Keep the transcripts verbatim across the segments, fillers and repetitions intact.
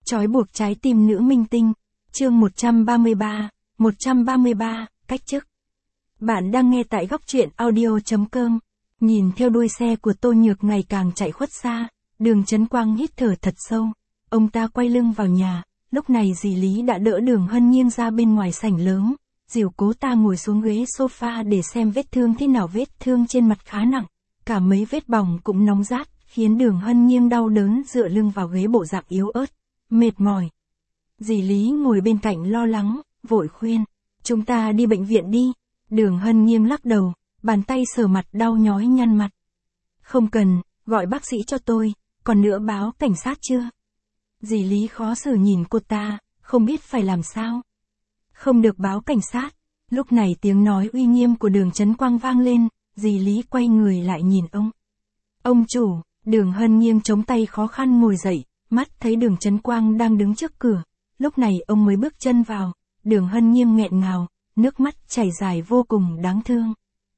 Trói buộc trái tim nữ minh tinh, chương một trăm ba mươi ba, một trăm ba mươi ba, cách chức. Bạn đang nghe tại góc truyện audio chấm com. Nhìn theo đuôi xe của Tô Nhược ngày càng chạy khuất xa, Đường Chấn Quang hít thở thật sâu. Ông ta quay lưng vào nhà, lúc này dì Lý đã đỡ Đường Hân Nhiên ra bên ngoài sảnh lớn, dìu cô ta ngồi xuống ghế sofa để xem vết thương thế nào. Vết thương trên mặt khá nặng, cả mấy vết bỏng cũng nóng rát, khiến Đường Hân Nhiên đau đớn dựa lưng vào ghế bộ dạng yếu ớt, mệt mỏi. Dì Lý ngồi bên cạnh lo lắng, vội khuyên, chúng ta đi bệnh viện đi. Đường Hân Nhiên lắc đầu, bàn tay sờ mặt đau nhói nhăn mặt. Không cần, gọi bác sĩ cho tôi, còn nữa báo cảnh sát chưa? Dì Lý khó xử nhìn cô ta, không biết phải làm sao. Không được báo cảnh sát. Lúc này tiếng nói uy nghiêm của Đường Chấn Quang vang lên, dì Lý quay người lại nhìn ông. Ông chủ, Đường Hân Nhiên chống tay khó khăn ngồi dậy, mắt thấy Đường Chấn Quang đang đứng trước cửa. Lúc này ông mới bước chân vào, Đường Hân Nhiên nghẹn ngào, nước mắt chảy dài vô cùng đáng thương.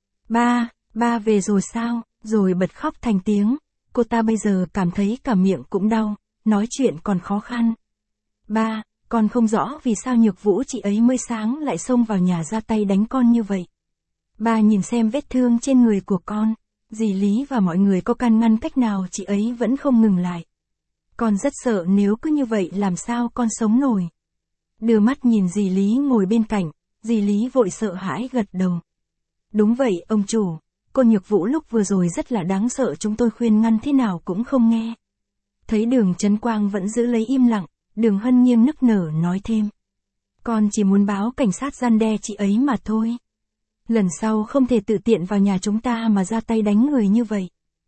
Ba, ba về rồi sao? Rồi bật khóc thành tiếng. Cô ta bây giờ cảm thấy cả miệng cũng đau, nói chuyện còn khó khăn. Ba, con không rõ vì sao Nhược Vũ chị ấy mới sáng lại xông vào nhà ra tay đánh con như vậy. Ba nhìn xem vết thương trên người của con. Dì Lý và mọi người có can ngăn cách nào chị ấy vẫn không ngừng lại. Con rất sợ nếu cứ như vậy làm sao con sống nổi. Đưa mắt nhìn dì Lý ngồi bên cạnh, dì Lý vội sợ hãi gật đầu. Đúng vậy ông chủ, cô Nhược Vũ lúc vừa rồi rất là đáng sợ, chúng tôi khuyên ngăn thế nào cũng không nghe. Thấy Đường Chấn Quang vẫn giữ lấy im lặng, Đường Hân Nhiên nức nở nói thêm. Con chỉ muốn báo cảnh sát răn đe chị ấy mà thôi. Lần sau không thể tự tiện vào nhà chúng ta mà ra tay đánh người như vậy.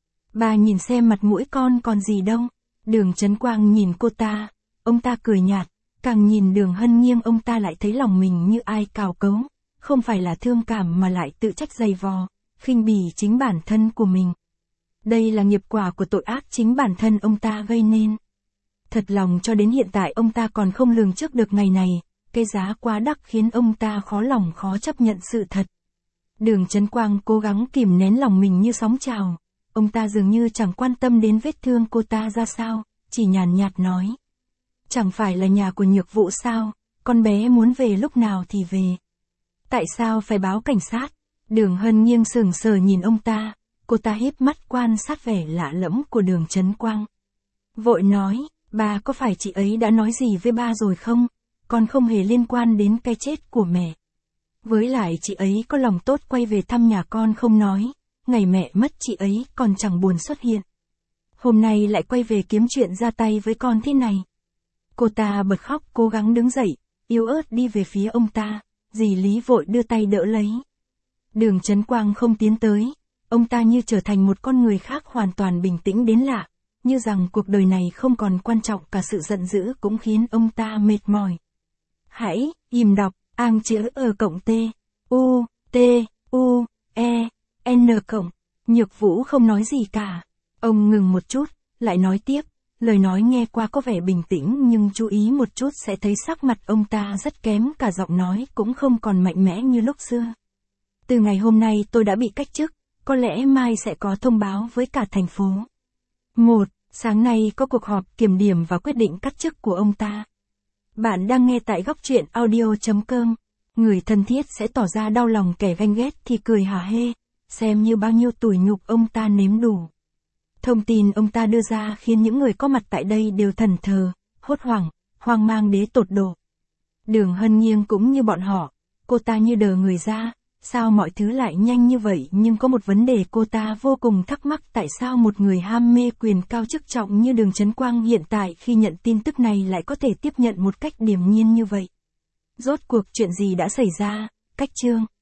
Bà nhìn xem mặt mũi con còn gì đâu. Đường Chấn Quang nhìn cô ta, ông ta cười nhạt, càng nhìn Đường Hân Nhiên ông ta lại thấy lòng mình như ai cào cấu, không phải là thương cảm mà lại tự trách dày vò, khinh bỉ chính bản thân của mình. Đây là nghiệp quả của tội ác chính bản thân ông ta gây nên. Thật lòng cho đến hiện tại ông ta còn không lường trước được ngày này, cái giá quá đắt khiến ông ta khó lòng khó chấp nhận sự thật. Đường Chấn Quang cố gắng kìm nén lòng mình như sóng trào. Ông ta dường như chẳng quan tâm đến vết thương cô ta ra sao, chỉ nhàn nhạt nói. Chẳng phải là nhà của Nhược Vũ sao, con bé muốn về lúc nào thì về. Tại sao phải báo cảnh sát? Đường Hân Nhiên sững sờ nhìn ông ta, cô ta híp mắt quan sát vẻ lạ lẫm của Đường Chấn Quang. Vội nói, ba có phải chị ấy đã nói gì với ba rồi không? Con không hề liên quan đến cái chết của mẹ. Với lại chị ấy có lòng tốt quay về thăm nhà con không nói. Ngày mẹ mất chị ấy còn chẳng buồn xuất hiện. Hôm nay lại quay về kiếm chuyện ra tay với con thế này. Cô ta bật khóc cố gắng đứng dậy, yếu ớt đi về phía ông ta, dì Lý vội đưa tay đỡ lấy. Đường Chấn Quang không tiến tới, ông ta như trở thành một con người khác hoàn toàn bình tĩnh đến lạ, như rằng cuộc đời này không còn quan trọng, cả sự giận dữ cũng khiến ông ta mệt mỏi. Hãy, im đọc, ang chữ ở cộng T, U, T, U, E. N cộng, Nhược Vũ không nói gì cả. Ông ngừng một chút, lại nói tiếp, lời nói nghe qua có vẻ bình tĩnh nhưng chú ý một chút sẽ thấy sắc mặt ông ta rất kém, cả giọng nói cũng không còn mạnh mẽ như lúc xưa. Từ ngày hôm nay tôi đã bị cách chức, có lẽ mai sẽ có thông báo với cả thành phố. Một, sáng nay có cuộc họp kiểm điểm và quyết định cắt chức của ông ta. Bạn đang nghe tại góc truyện audio chấm com. Người thân thiết sẽ tỏ ra đau lòng, kẻ ganh ghét thì cười hả hê. Xem như bao nhiêu tủi nhục ông ta nếm đủ. Thông tin ông ta đưa ra khiến những người có mặt tại đây đều thẫn thờ, hốt hoảng, hoang mang đến tột độ. Đường Hân Nhiên cũng như bọn họ, cô ta như đờ người ra, sao mọi thứ lại nhanh như vậy, nhưng có một vấn đề cô ta vô cùng thắc mắc, tại sao một người ham mê quyền cao chức trọng như Đường Chấn Quang hiện tại khi nhận tin tức này lại có thể tiếp nhận một cách điềm nhiên như vậy. Rốt cuộc chuyện gì đã xảy ra? Cách chương.